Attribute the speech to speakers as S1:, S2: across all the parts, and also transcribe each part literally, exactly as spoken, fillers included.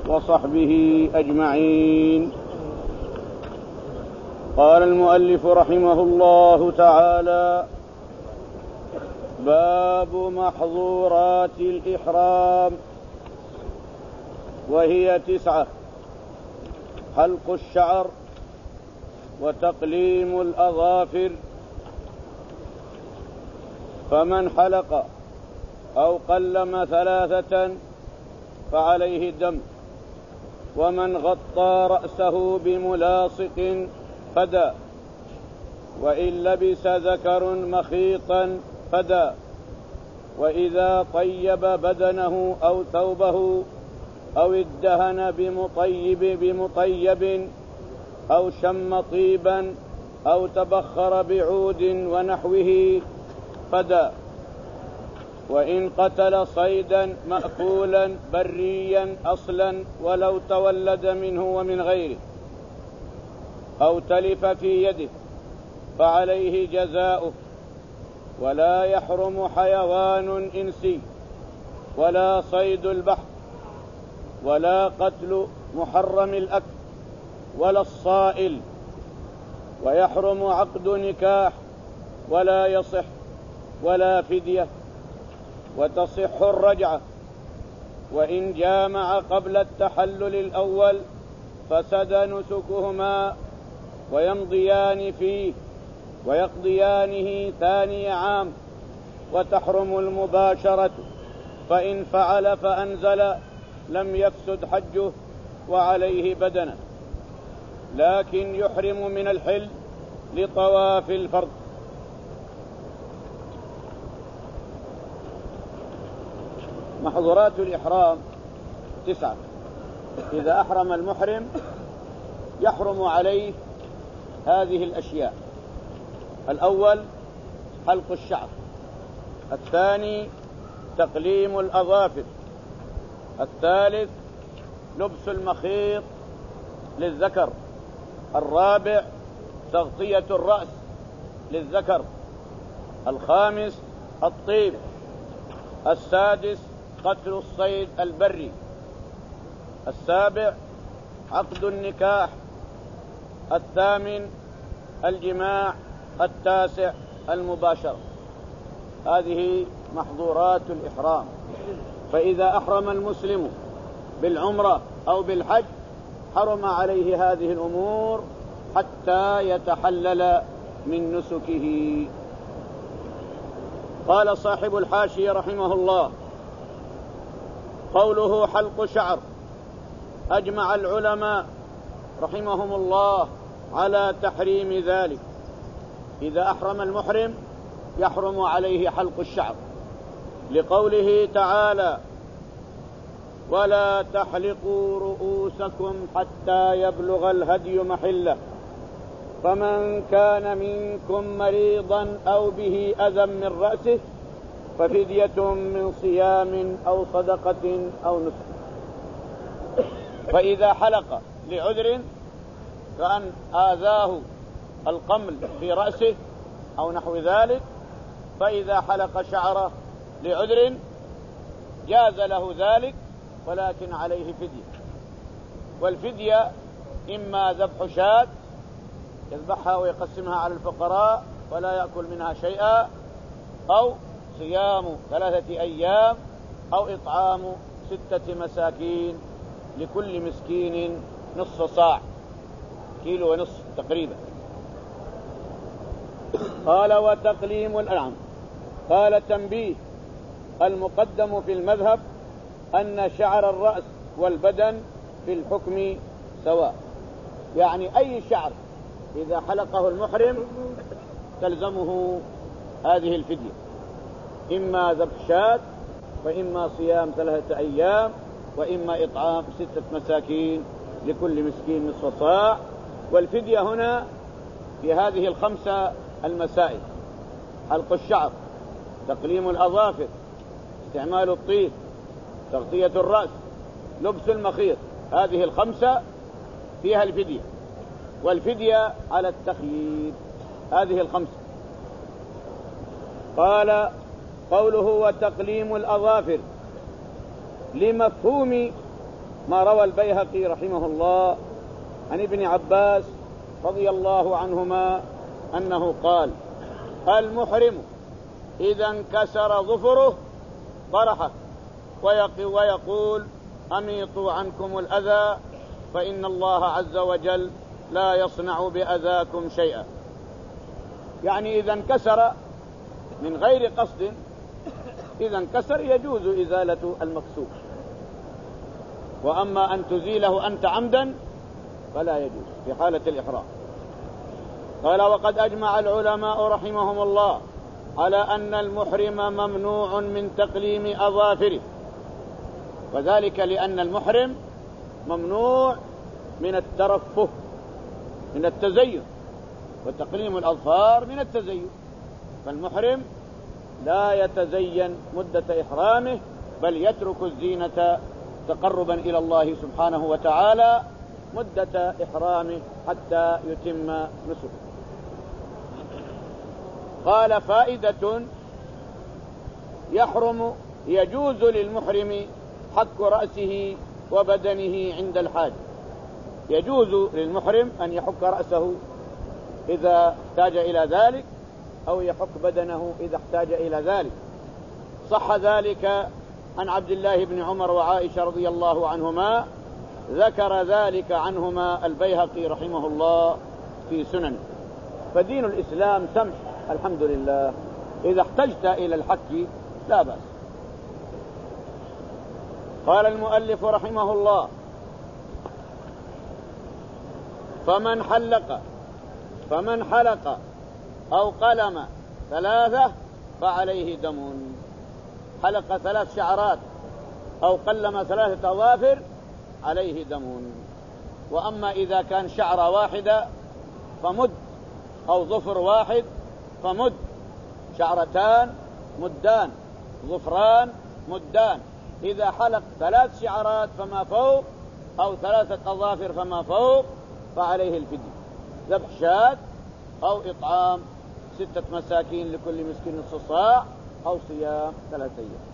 S1: وصحبه أجمعين. قال المؤلف رحمه الله تعالى: باب محظورات الإحرام، وهي تسعة: حلق الشعر، وتقليم الأظافر، فمن حلق أو قلم ثلاثة فعليه الدم، ومن غطى رأسه بملاصق فدى، وإن لبس ذكر مخيطا فدى، وإذا طيب بدنه أو ثوبه أو ادهن بمطيب بمطيب أو شم طيبا أو تبخر بعود ونحوه فدى، وإن قتل صيدا مأكولا بريا أصلا ولو تولد منه ومن غيره أو تلف في يده فعليه جزاؤه، ولا يحرم حيوان إنسي ولا صيد البحر ولا قتل محرم الأكل ولا الصائل، ويحرم عقد نكاح ولا يصح، ولا فدية، وتصح الرجعة، وإن جامع قبل التحلل الأول فسد نسكهما ويمضيان فيه ويقضيانه ثاني عام، وتحرم المباشرة، فإن فعل فأنزل لم يفسد حجه وعليه بدنه، لكن يحرم من الحل لطواف الفرض. محظورات الإحرام تسعة. إذا أحرم المحرم يحرم عليه هذه الأشياء: الأول حلق الشعر، الثاني تقليم الأظافر، الثالث لبس المخيط للذكر، الرابع تغطية الرأس للذكر، الخامس الطيب، السادس قتل الصيد البري، السابع عقد النكاح، الثامن الجماع، التاسع المباشرة. هذه محظورات الإحرام. فإذا أحرم المسلم بالعمرة أو بالحج حرم عليه هذه الأمور حتى يتحلل من نسكه. قال صاحب الحاشية رحمه الله: قوله حلق شعر، أجمع العلماء رحمهم الله على تحريم ذلك. إذا أحرم المحرم يحرم عليه حلق الشعر، لقوله تعالى: ولا تحلقوا رؤوسكم حتى يبلغ الهدي محله، فمن كان منكم مريضا أو به أذى من رأسه ففدية من صيام أو صدقة أو نسك. فإذا حلق لعذر كأن آذاه القمل في رأسه أو نحو ذلك، فإذا حلق شعره لعذر جاز له ذلك، ولكن عليه فدية. والفدية إما ذبح شاة يذبحها ويقسمها على الفقراء ولا يأكل منها شيئا، أو صيام ثلاثة أيام، أو إطعام ستة مساكين لكل مسكين نصف صاع، كيلو ونصف تقريبا. قال: وتقليم الأنعام. قال: تنبيه: المقدم في المذهب أن شعر الرأس والبدن في الحكم سواء، يعني أي شعر إذا حلقه المحرم تلزمه هذه الفدية، إما ذبح شاة، وإما صيام ثلاثة أيام، وإما إطعام ستة مساكين لكل مسكين نصف صاع. والفدية هنا في هذه الخمسة المسائل: حلق الشعر، تقليم الأظافر، استعمال الطيب، تغطية الرأس، لبس المخيط. هذه الخمسة فيها الفدية، والفدية على التخيير. هذه الخمسة. قال: قوله وتقليم الأظافر لمفهوم ما روى البيهقي رحمه الله عن ابن عباس رضي الله عنهما أنه قال: المحرم إذا انكسر ظفره طرحه ويقول: أميطوا عنكم الأذى فإن الله عز وجل لا يصنع بأذاكم شيئا. يعني إذا انكسر من غير قصد، إذا انكسر يجوز إزالة المكسور، وأما أن تزيله أنت عمدا فلا يجوز في حالة الإحرام. قال: وقد أجمع العلماء رحمهم الله على أن المحرم ممنوع من تقليم أظافره، وذلك لأن المحرم ممنوع من الترفه، من التزين، وتقليم الأظفار من التزين. فالمحرم لا يتزين مدة إحرامه، بل يترك الزينة تقربا إلى الله سبحانه وتعالى مدة إحرامه حتى يتم نسكه. قال: فائدة: يحرم يجوز للمحرم حك رأسه وبدنه عند الحاج. يجوز للمحرم أن يحك رأسه إذا احتاج إلى ذلك، أو يحك بدنه إذا احتاج إلى ذلك. صح ذلك عن عبد الله بن عمر وعائشة رضي الله عنهما، ذكر ذلك عنهما البيهقي رحمه الله في سنن. فدين الإسلام سمح الحمد لله، إذا احتجت إلى الحك لا بأس. قال المؤلف رحمه الله: فمن حلق فمن حلق أو قلم ثلاثة فعليه دم. حلق ثلاث شعرات أو قلم ثلاثة أظافر عليه دم. وأما إذا كان شعرة واحدة فمد، أو ظفر واحد فمد. شعرتان مدان، ظفران مدان. إذا حلق ثلاث شعرات فما فوق أو ثلاثة أظافر فما فوق فعليه الفدية، ذبح شاة أو إطعام ستة مساكين لكل مسكين نصف صاع، أو صيام ثلاثة أيام.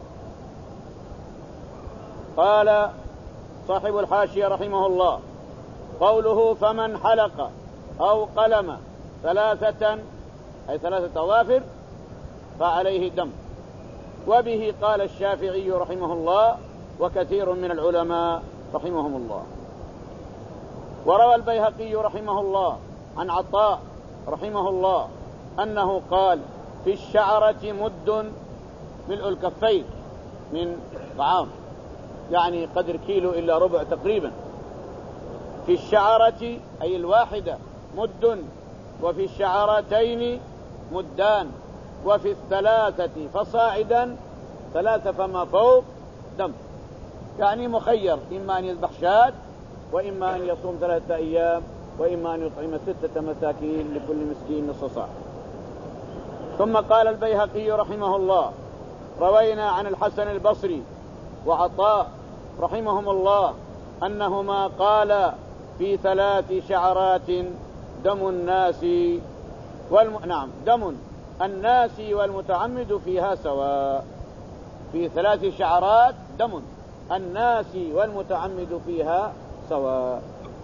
S1: قال صاحب الحاشية رحمه الله: قوله فمن حلق أو قلم ثلاثة أي ثلاثة أظافر فعليه دم. وبه قال الشافعي رحمه الله وكثير من العلماء رحمهم الله. وروى البيهقي رحمه الله عن عطاء رحمه الله أنه قال: في الشعرة مد ملء الكفين من طعام، يعني قدر كيلو إلا ربع تقريبا. في الشعرة أي الواحدة مد، وفي الشعرتين مدان، وفي الثلاثة فصاعدا ثلاثة فما فوق دم. يعني مخير، إما أن يذبح شاة، وإما أن يصوم ثلاثة أيام، وإما أن يطعم ستة مساكين لكل مسكين نصف صاع. ثم قال البيهقي رحمه الله: روينا عن الحسن البصري وعطاء رحمهم الله أنهما قال: في ثلاث شعرات دم الناس والم... نعم دم الناس والمتعمد فيها سواء. في ثلاث شعرات دم الناس والمتعمد فيها سواء.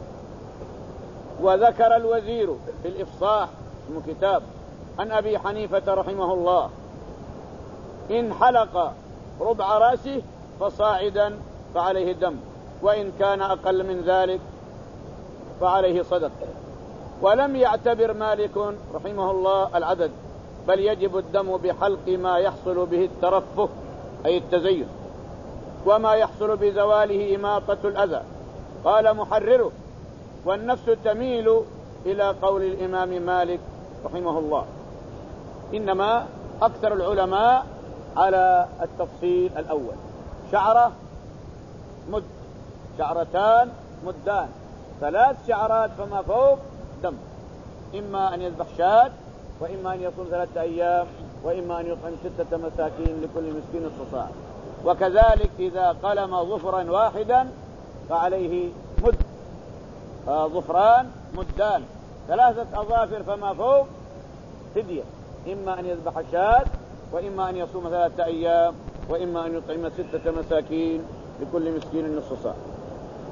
S1: وذكر الوزير في الإفصاح اسمه كتاب عن أبي حنيفة رحمه الله: إن حلق ربع رأسه فصاعدا فعليه دم، وإن كان أقل من ذلك فعليه صدق. ولم يعتبر مالك رحمه الله العدد، بل يجب الدم بحلق ما يحصل به الترفه أي التزين، وما يحصل بزواله إماطة الأذى. قال محرره: والنفس تميل إلى قول الإمام مالك رحمه الله. إنما أكثر العلماء على التفصيل الأول: شعرة مد، شعرتان مدان، ثلاث شعرات فما فوق دم. إما أن يذبح شاة، وإما أن يصوم ثلاثة أيام، وإما أن يطعم ستة مساكين لكل مسكين نصف صاع. وكذلك إذا قلم ظفرا واحدا فعليه مد، ظفران مدان، ثلاثة أظافر فما فوق فدية، إما أن يذبح شاة، وإما أن يصوم ثلاثة أيام، وإما أن يطعم ستة مساكين لكل مسكين نصف صاع.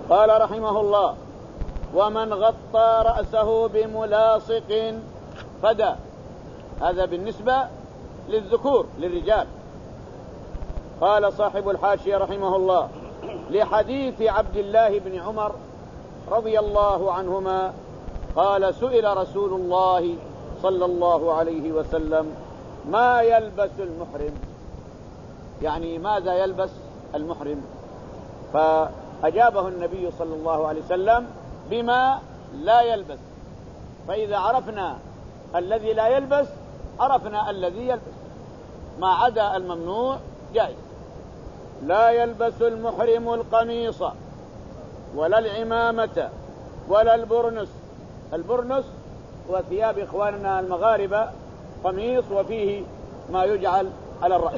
S1: قال رحمه الله: ومن غطى رأسه بملاصق فدى. هذا بالنسبة للذكور للرجال. قال صاحب الحاشية رحمه الله: لحديث عبد الله بن عمر رضي الله عنهما قال: سئل رسول الله صلى الله عليه وسلم: ما يلبس المحرم؟ يعني ماذا يلبس المحرم؟ فأجابه النبي صلى الله عليه وسلم بما لا يلبس. فإذا عرفنا الذي لا يلبس عرفنا الذي يلبس، ما عدا الممنوع جائز. لا يلبس المحرم القميص ولا العمامة ولا البرنس. البرنس وثياب إخواننا المغاربة، قميص وفيه ما يجعل على الرأس.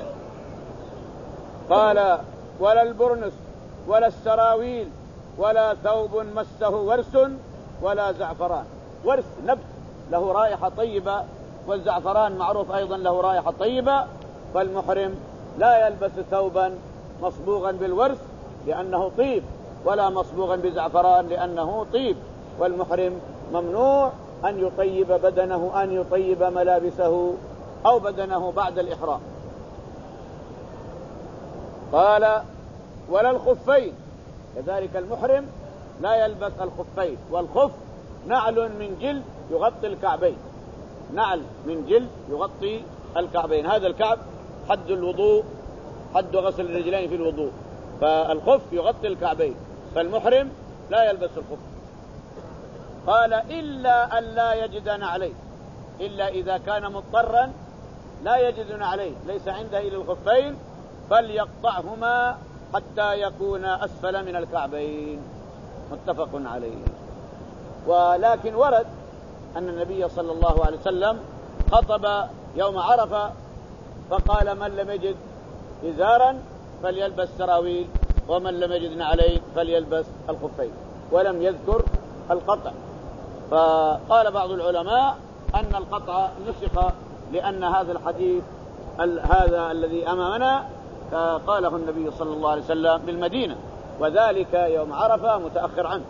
S1: قال: ولا البرنس ولا السراويل ولا ثوب مسه ورس ولا زعفران. ورس نبت له رائحة طيبة، والزعفران معروف أيضا له رائحة طيبة. فالمحرم لا يلبس ثوبا مصبوغا بالورس لأنه طيب، ولا مصبوغا بزعفران لأنه طيب. والمحرم ممنوع أن يطيب بدنه، أن يطيب ملابسه أو بدنه بعد الإحرام. قال: ولا الخفين. كذلك المحرم لا يلبس الخفين. والخف نعل من جلد يغطي الكعبين، نعل من جلد يغطي الكعبين. هذا الكعب حد الوضوء، حد غسل الرجلين في الوضوء، فالخف يغطي الكعبين. فالمحرم لا يلبس الخف. قال: إلا أن لا يجدن عليه، إلا إذا كان مضطرا لا يجدن عليه، ليس عنده إلا الخفين، فليقطعهما حتى يكون أسفل من الكعبين. متفق عليه. ولكن ورد أن النبي صلى الله عليه وسلم خطب يوم عرفة فقال: من لم يجد إزارا فليلبس سراويل، ومن لم يجد نعلين فليلبس الخفين، ولم يذكر القطع. فقال بعض العلماء أن القطع نسخ، لأن هذا الحديث هذا الذي أمامنا قاله النبي صلى الله عليه وسلم بالمدينة، وذلك يوم عرفة متأخر عنه.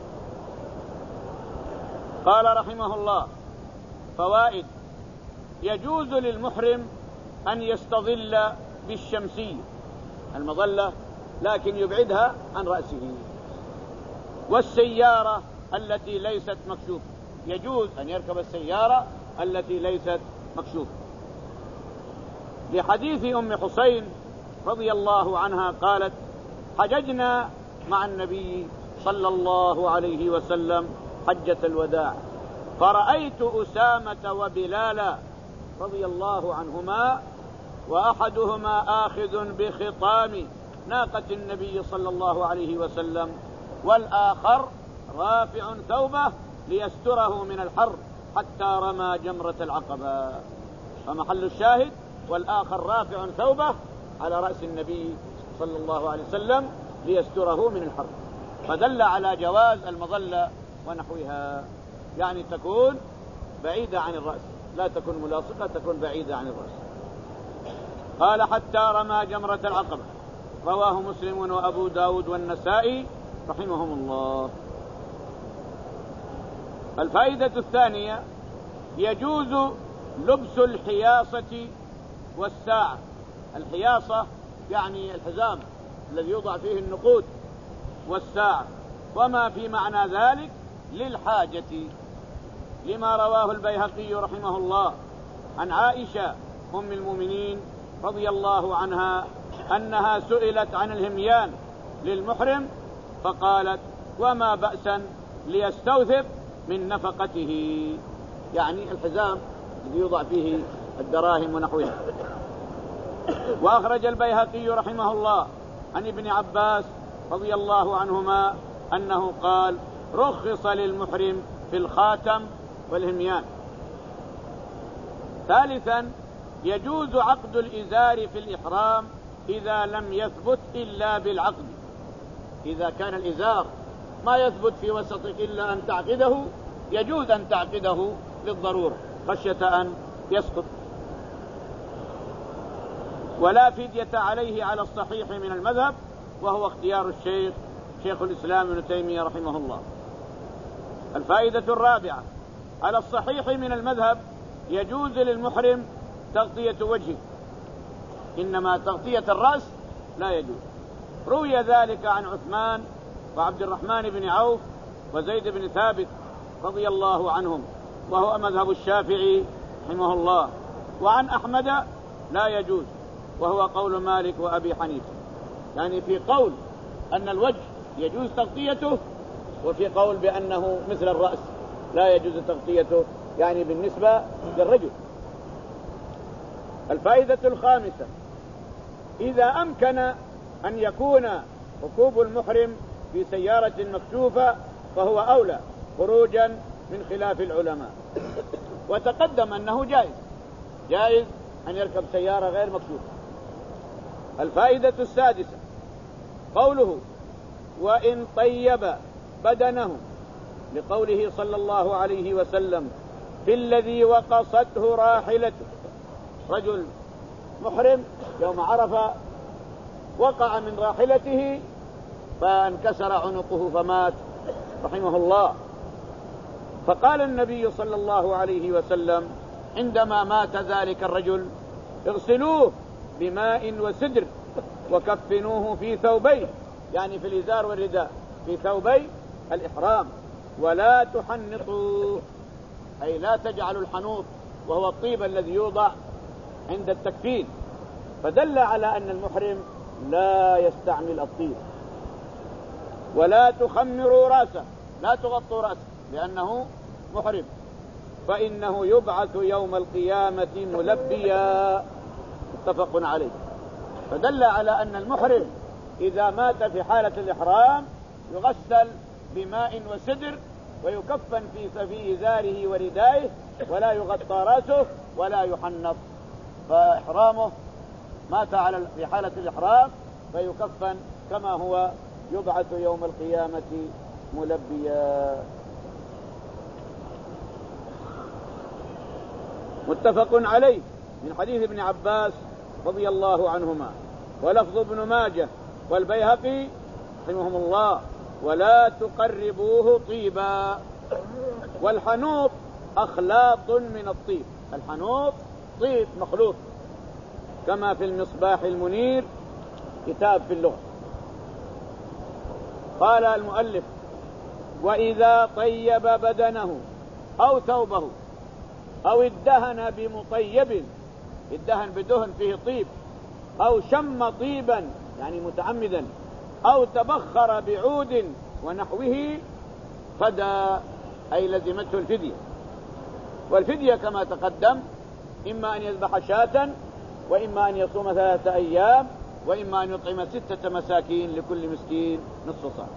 S1: قال رحمه الله: فوائد: يجوز للمحرم أن يستظل بالشمسية، المظلة، لكن يبعدها عن رأسه. والسيارة التي ليست مكشوفة، يجوز أن يركب السيارة التي ليست مكشوفة، لحديث أم حسين رضي الله عنها قالت: حججنا مع النبي صلى الله عليه وسلم حجة الوداع، فرأيت أسامة وبلالا رضي الله عنهما، وأحدهما آخذ بخطام ناقة النبي صلى الله عليه وسلم، والآخر رافع ثوبه ليستره من الحر حتى رمى جمرة العقبة. فمحل الشاهد: والآخر رافع ثوبه على رأس النبي صلى الله عليه وسلم ليستره من الحر، فدل على جواز المظلة ونحوها، يعني تكون بعيدة عن الرأس، لا تكون ملاصقة، تكون بعيدة عن الرأس. قال: حتى رمى جمرة العقبة. رواه مسلم وأبو داود والنسائي رحمهم الله. الفائدة الثانية: يجوز لبس الحياصة والساعة. الحياصة يعني الحزام الذي يوضع فيه النقود، والساعة وما في معنى ذلك للحاجة، لما رواه البيهقي رحمه الله عن عائشة أم المؤمنين رضي الله عنها أنها سئلت عن الهميان للمحرم فقالت: وما بأسا ليستوثب من نفقته، يعني الحزام الذي يوضع فيه الدراهم ونحوها. وأخرج البيهقي رحمه الله عن ابن عباس رضي الله عنهما أنه قال: رخص للمحرم في الخاتم والهميان. ثالثا: يجوز عقد الإزار في الإحرام إذا لم يثبت إلا بالعقد. إذا كان الإزار ما يثبت في وسطك إلا أن تعقده، يجوز أن تعقده للضرورة خشية أن يسقط. ولا فدية عليه على الصحيح من المذهب، وهو اختيار الشيخ شيخ الإسلام ابن تيمية رحمه الله. الفائدة الرابعة: على الصحيح من المذهب يجوز للمحرم تغطية وجهه، إنما تغطية الرأس لا يجوز. روي ذلك عن عثمان وعبد الرحمن بن عوف وزيد بن ثابت رضي الله عنهم، وهو مذهب الشافعي رحمه الله. وعن أحمد لا يجوز، وهو قول مالك وأبي حنيفة. يعني في قول أن الوجه يجوز تغطيته، وفي قول بأنه مثل الرأس لا يجوز تغطيته، يعني بالنسبة للرجل. الفائدة الخامسة: إذا أمكن أن يكون ركوب المحرم في سيارة مكشوفة فهو أولى خروجا من خلاف العلماء. وتقدم أنه جائز جائز أن يركب سيارة غير مكشوفة. الفائدة السادسة: قوله وإن طيب بدنه، لقوله صلى الله عليه وسلم في الذي وقصته راحلته. رجل محرم يوم عرفة وقع من راحلته فانكسر عنقه فمات رحمه الله، فقال النبي صلى الله عليه وسلم عندما مات ذلك الرجل: اغسلوه بماء وسدر وكفنوه في ثوبيه، يعني في الإزار والرداء، في ثوبي الإحرام، ولا تحنطوا، أي لا تجعلوا الحنوط وهو الطيب الذي يوضع عند التكفين. فدل على أن المحرم لا يستعمل الطيب. ولا تخمروا رأسه، لا تغطوا رأسه لأنه محرم، فإنه يبعث يوم القيامة ملبيا، متفق عليه. فدل على أن المحرم إذا مات في حالة الإحرام يغسل بماء وسدر ويكفن في في إزاره وردائه، ولا يغطى رأسه ولا يحنط. فإحرامه مات على في حالة الإحرام فيكفن كما هو يبعث يوم القيامة ملبيا، متفق عليه، من حديث ابن عباس رضي الله عنهما. ولفظ ابن ماجه والبيهقي رحمهم الله: ولا تقربوه طيبا. والحنوط أخلاط من الطيب، الحنوط طيب مخلوط، كما في المصباح المنير كتاب في اللغة. قال المؤلف: وإذا طيب بدنه أو ثوبه أو ادهن بمطيب، ادهن بدهن فيه طيب، أو شم طيبا يعني متعمدا، أو تبخر بعود ونحوه، فدى، أي لزمته الفدية. والفدية كما تقدم إما أن يذبح شاة، وإما أن يصوم ثلاثة أيام، وإما أن يطعم ستة مساكين لكل مسكين نصف صاع.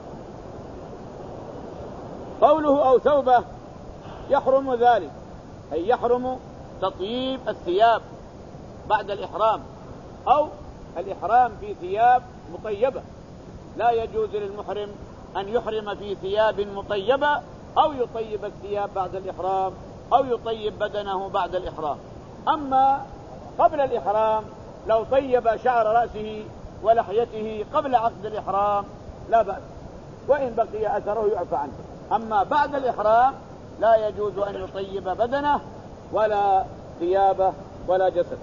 S1: قوله أو ثوبه يحرم ذلك، أي يحرم تطيب الثياب بعد الإحرام، أو الإحرام في ثياب مطيبة. لا يجوز للمحرم أن يحرم في ثياب مطيبة، أو يطيب الثياب بعد الإحرام، أو يطيب بدنه بعد الإحرام. أما قبل الإحرام لو طيب شعر رأسه ولحيته قبل عقد الإحرام لا بأس، وإن بقي أثره يعفى عنه. أما بعد الإحرام لا يجوز أن يطيب بدنه ولا ثيابه ولا جسد.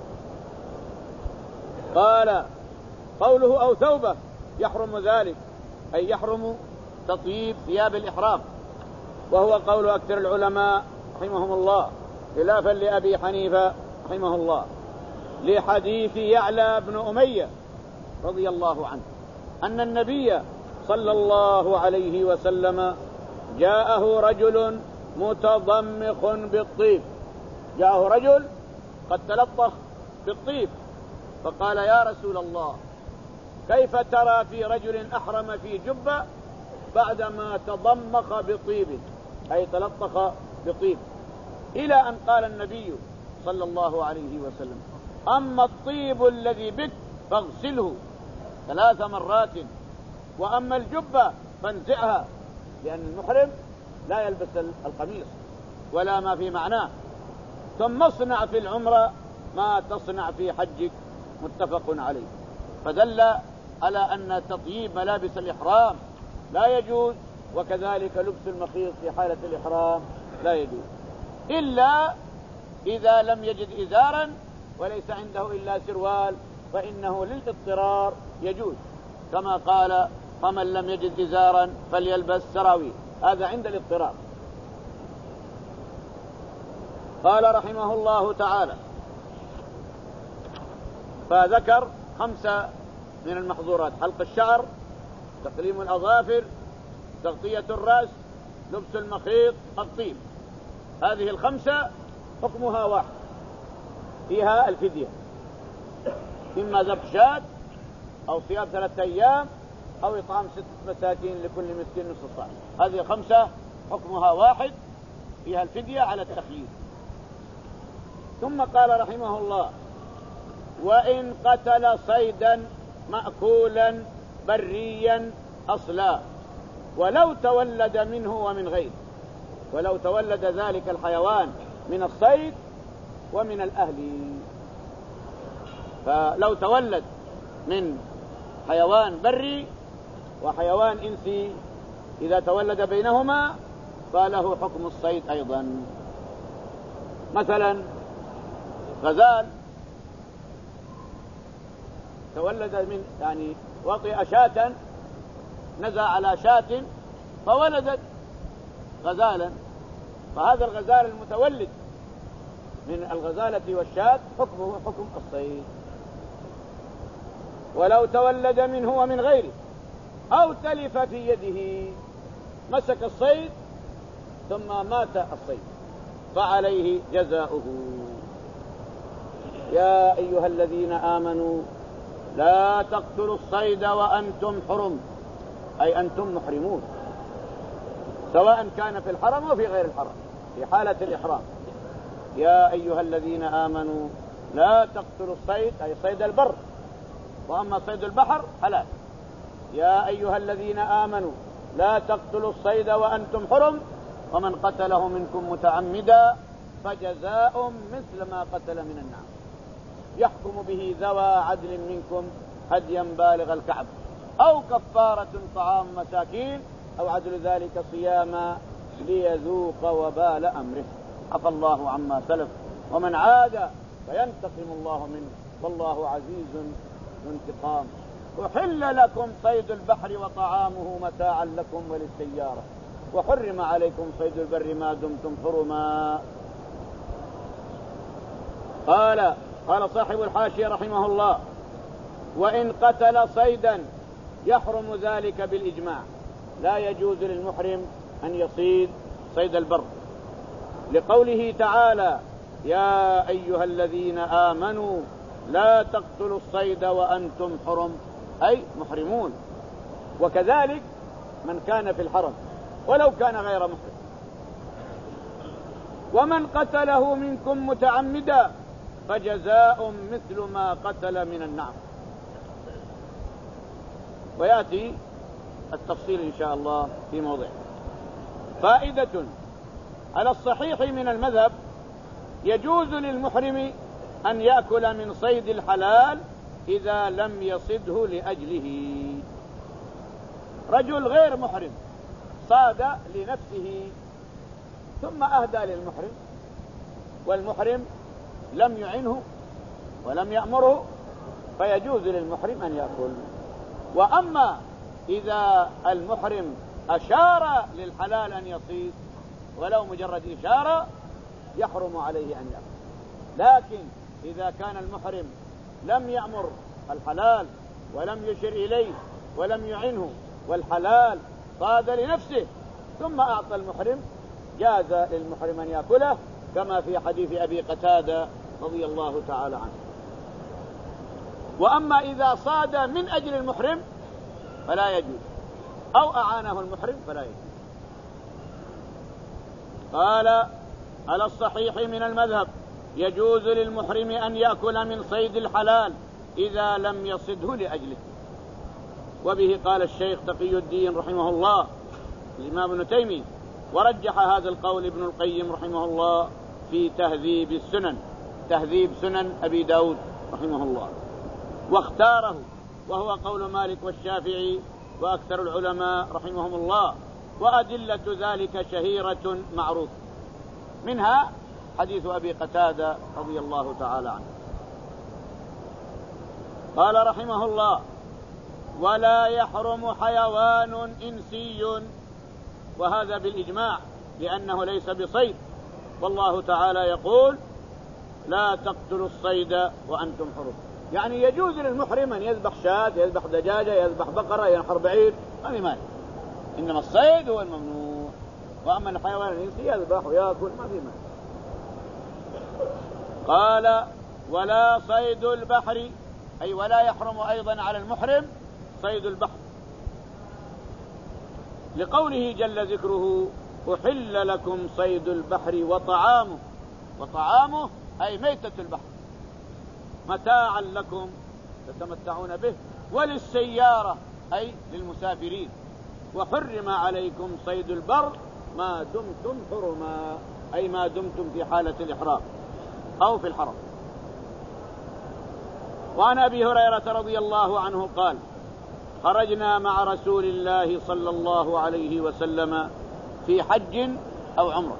S1: قال: قوله أو ثوبه يحرم ذلك، أي يحرم تطيب ثياب الإحرام، وهو قول أكثر العلماء رحمهم الله، خلافا لأبي حنيفة رحمه الله، لحديث يعلى بن أمية رضي الله عنه أن النبي صلى الله عليه وسلم جاءه رجل متضمخ بالطيب، جاءه رجل قد تلطخ بالطيب، فقال: يا رسول الله، كيف ترى في رجل أحرم في جبة بعدما تضمخ بطيب، أي تلطخ بطيب، إلى أن قال النبي صلى الله عليه وسلم: أما الطيب الذي بك فاغسله ثلاث مرات، وأما الجبة فانزعها، لأن المحرم لا يلبس القميص ولا ما في معناه، ثم اصنع في العمرة ما تصنع في حجك، متفق عليه. فدل على أن تطيب ملابس الإحرام لا يجوز، وكذلك لبس المخيط في حالة الإحرام لا يجوز، إلا إذا لم يجد إزارا وليس عنده إلا سروال فإنه للاضطرار يجوز، كما قال فمن لم يجد إزارا فليلبس سراويل، هذا عند الاضطرار. قال رحمه الله تعالى: فذكر خمسة من المحظورات: حلق الشعر، تقليم الأظافر، تغطية الرأس، لبس المخيط، الطيب. هذه الخمسة حكمها واحد، فيها الفدية، إما ذبح شاة أو صيام ثلاثة أيام أو إطعام ستة مساكين لكل مسكين نصف صاع. هذه خمسة حكمها واحد، فيها الفدية على التخيير. ثم قال رحمه الله: وإن قتل صيدا مأكولا بريا أصلا ولو تولد منه ومن غيره، ولو تولد ذلك الحيوان من الصيد ومن الأهل، فلو تولد من حيوان بري وحيوان إنسي إذا تولد بينهما فله حكم الصيد أيضا. مثلا غزال تولد من يعني وطئ شاة، نزع على شاة فولدت غزالا، فهذا الغزال المتولد من الغزالة والشاة حكمه حكم الصيد. ولو تولد منه ومن غيره أو تلف في يده، مسك الصيد ثم مات الصيد فعليه جزاؤه. يا أيها الذين آمنوا لا تقتلوا الصيد وأنتم حرم، أي أنتم محرمون، سواء كان في الحرم وفي غير الحرم، في حالة الإحرام. يا أيها الذين آمنوا لا تقتلوا الصيد، أي صيد البر، وأما صيد البحر حلال. يا أيها الذين آمنوا لا تقتلوا الصيد وأنتم حرم ومن قتله منكم متعمدا فجزاء مثل ما قتل من النعم يحكم به ذوى عدل منكم هديا بالغ الكعب أو كفارة طعام مساكين أو عدل ذلك صياما ليذوق وبال أمره. عفى الله عما سلف ومن عاد فينتقم الله منه والله عزيز ذو انتقام. أحل لكم صيد البحر وطعامه متاعا لكم وللسيارة وحرم عليكم صيد البر ما دمتم حرما. قال قال صاحب الحاشية رحمه الله: وإن قتل صيدا يحرم ذلك بالإجماع، لا يجوز للمحرم أن يصيد صيد البر، لقوله تعالى: يا أيها الذين آمنوا لا تقتلوا الصيد وأنتم حرم، أي محرمون. وكذلك من كان في الحرم ولو كان غير محرم. ومن قتله منكم متعمدا فجزاء مثل ما قتل من النعم. ويأتي التفصيل إن شاء الله في موضع. فائدة: على الصحيح من المذهب يجوز للمحرم أن يأكل من صيد الحلال إذا لم يصده لأجله. رجل غير محرم صاد لنفسه ثم أهدى للمحرم، والمحرم لم يعنه ولم يأمره، فيجوز للمحرم أن يأكل. وأما إذا المحرم أشار للحلال أن يصيد ولو مجرد إشارة يحرم عليه أن يأكل. لكن إذا كان المحرم لم يأمر الحلال ولم يشر إليه ولم يعنه والحلال صاد لنفسه ثم أعطى المحرم، جاز للمحرم أن يأكله، كما في حديث أبي قتادة رضي الله تعالى عنه. وأما إذا صاد من أجل المحرم فلا يجوز، أو أعانه المحرم فلا يجوز. قال: على الصحيح من المذهب يجوز للمحرم أن يأكل من صيد الحلال إذا لم يصده لأجله. وبه قال الشيخ تقي الدين رحمه الله الإمام ابن تيمية، ورجح هذا القول ابن القيم رحمه الله في تهذيب السنن، تهذيب سنن أبي داود رحمه الله، واختاره وهو قول مالك والشافعي وأكثر العلماء رحمهم الله، وأدلة ذلك شهيرة معروفة، منها حديث أبي قتادة رضي الله تعالى عنه. قال رحمه الله: ولا يحرم حيوان إنسي، وهذا بالإجماع لأنه ليس بصيد، والله تعالى يقول: لا تقتلوا الصيد وأنتم حرم. يعني يجوز للمحرم أن يذبح شاة، يذبح دجاجة، يذبح بقرة، ينحر بعير، ما في مانع، إنما الصيد هو الممنوع، وأما الحيوان الإنسي يذبح ويأكل ما في مانع. قال: ولا صيد البحر، أي ولا يحرم أيضا على المحرم صيد البحر، لقوله جل ذكره: أحل لكم صيد البحر وطعامه، وطعامه أي ميتة البحر، متاعا لكم تتمتعون به، وللسيارة أي للمسافرين، وحرم عليكم صيد البر ما دمتم حرما، أي ما دمتم في حالة الإحرام أو في الحرم. وعن أبي هريرة رضي الله عنه قال: خرجنا مع رسول الله صلى الله عليه وسلم في حج أو عمرة،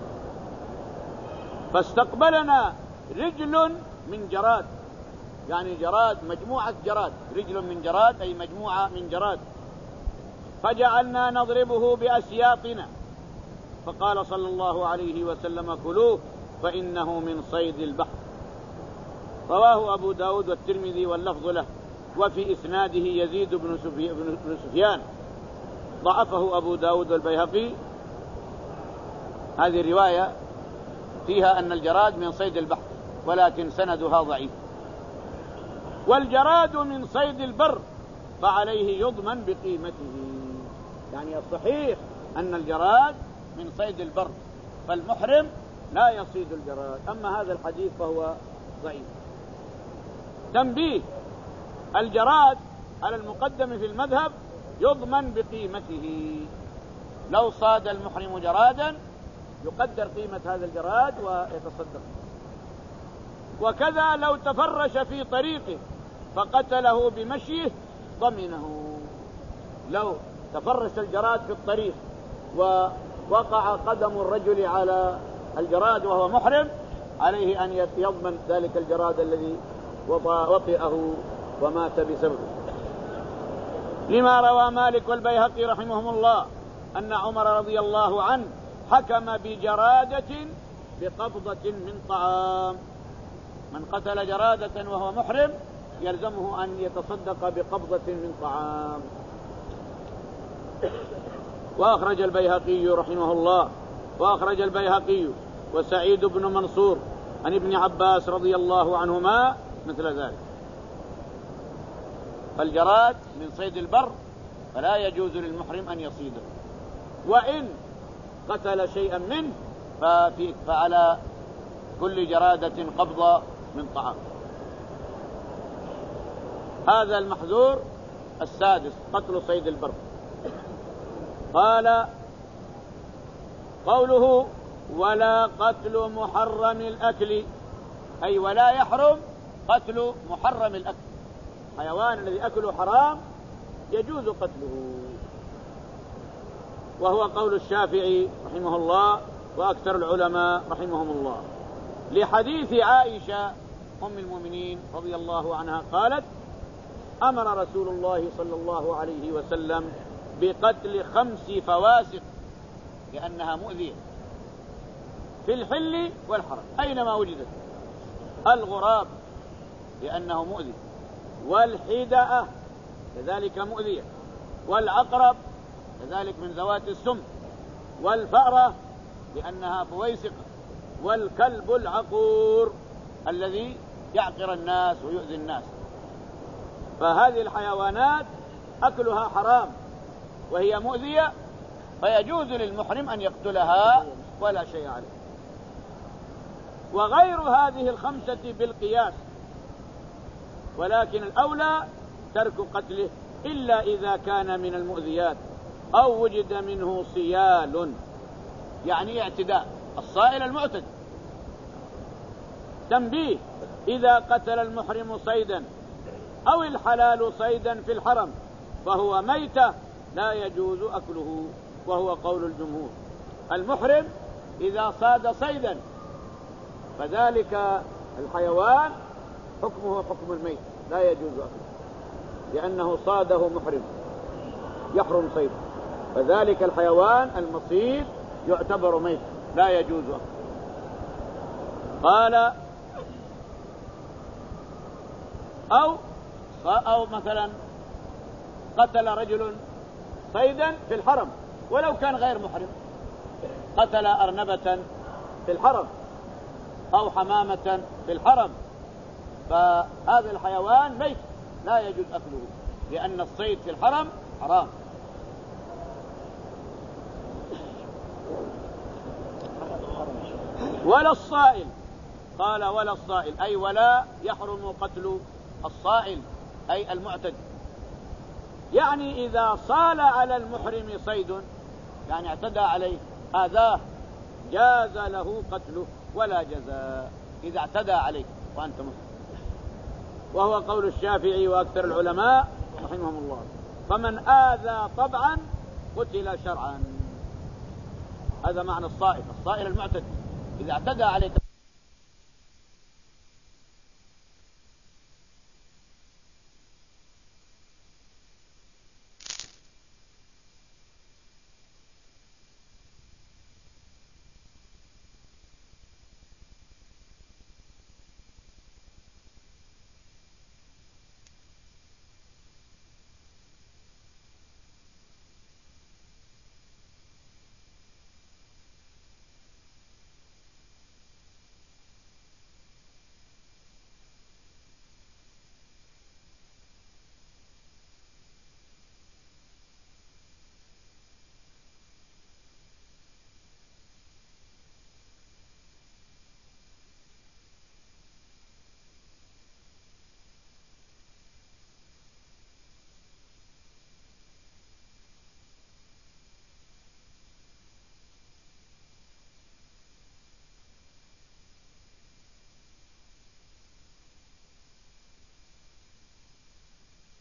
S1: فاستقبلنا رجل من جراد، يعني جراد، مجموعة جراد، رجل من جراد أي مجموعة من جراد، فجعلنا نضربه بأسياطنا، فقال صلى الله عليه وسلم: كلوه فإنه من صيد البحر. رواه أبو داود والترمذي واللفظ له، وفي إسناده يزيد بن سفيان، ضعفه أبو داود والبيهقي. هذه الرواية فيها أن الجراد من صيد البحر، ولكن سندها ضعيف. والجراد من صيد البر فعليه يضمن بقيمته، يعني الصحيح أن الجراد من صيد البر، فالمحرم لا يصيد الجراد، أما هذا الحديث فهو ضعيف. تنبيه: الجراد على المقدم في المذهب يضمن بقيمته، لو صاد المحرم جرادا يقدر قيمة هذا الجراد ويتصدق. وكذا لو تفرش في طريقه فقتله بمشيه ضمنه، لو تفرش الجراد في الطريق ووقع قدم الرجل على الجراد وهو محرم، عليه أن يضمن ذلك الجراد الذي وطئه ومات بسببه. لما روى مالك والبيهقي رحمهم الله أن عمر رضي الله عنه حكم بجرادة بقبضة من طعام، من قتل جرادة وهو محرم يلزمه أن يتصدق بقبضة من طعام. وأخرج البيهقي رحمه الله وأخرج البيهقي وسعيد بن منصور عن ابن عباس رضي الله عنهما مثل ذلك. فالجراد من صيد البر فلا يجوز للمحرم أن يصيده، وإن قتل شيئا منه فعلى كل جرادة قبضة من طعام. هذا المحذور السادس، قتل صيد البر. قال: قوله: ولا قتل محرم الأكل، أي ولا يحرم قتل محرم الأكل، حيوان الذي أكله حرام يجوز قتله، وهو قول الشافعي رحمه الله وأكثر العلماء رحمهم الله، لحديث عائشة أم المؤمنين رضي الله عنها قالت: أمر رسول الله صلى الله عليه وسلم بقتل خمس فواسق لأنها مؤذية في الحل والحرم أينما وجدت: الغراب لأنه مؤذي، والحدأة كذلك مؤذية، والعقرب كذلك من ذوات السم، والفأرة لأنها فويسقة، والكلب العقور الذي يعقر الناس ويؤذي الناس. فهذه الحيوانات أكلها حرام وهي مؤذية، فيجوز للمحرم أن يقتلها ولا شيء عليه. وغير هذه الخمسة بالقياس، ولكن الأولى ترك قتله إلا إذا كان من المؤذيات أو وجد منه صيال، يعني اعتداء، الصائل المعتد. تنبيه: إذا قتل المحرم صيدا أو الحلال صيدا في الحرم فهو ميتة لا يجوز أكله، وهو قول الجمهور. المحرم إذا صاد صيدا فذلك الحيوان حكمه حكم الميت، لا يجوز أكله لأنه صاده محرم يحرم صيده، فذلك الحيوان المصيد يعتبر ميت لا يجوز أكله. قال أو أو مثلا قتل رجل صيدا في الحرم ولو كان غير محرم، قتل أرنبة في الحرم أو حمامة في الحرم، فهذا الحيوان ميت لا يجوز أكله لأن الصيد في الحرم حرام. ولا الصائل، قال ولا الصائل أي ولا يحرم قتل الصائل أي المعتد، يعني إذا صال على المحرم صيد يعني اعتدى عليه آذاه جاز له قتله ولا جزاء إذا اعتدى عليك وأنت مسلم، وهو قول الشافعي وأكثر العلماء رحمهم الله. فمن آذى طبعا قتل شرعا، هذا معنى الصائل، الصائل المعتد إذا اعتدى عليك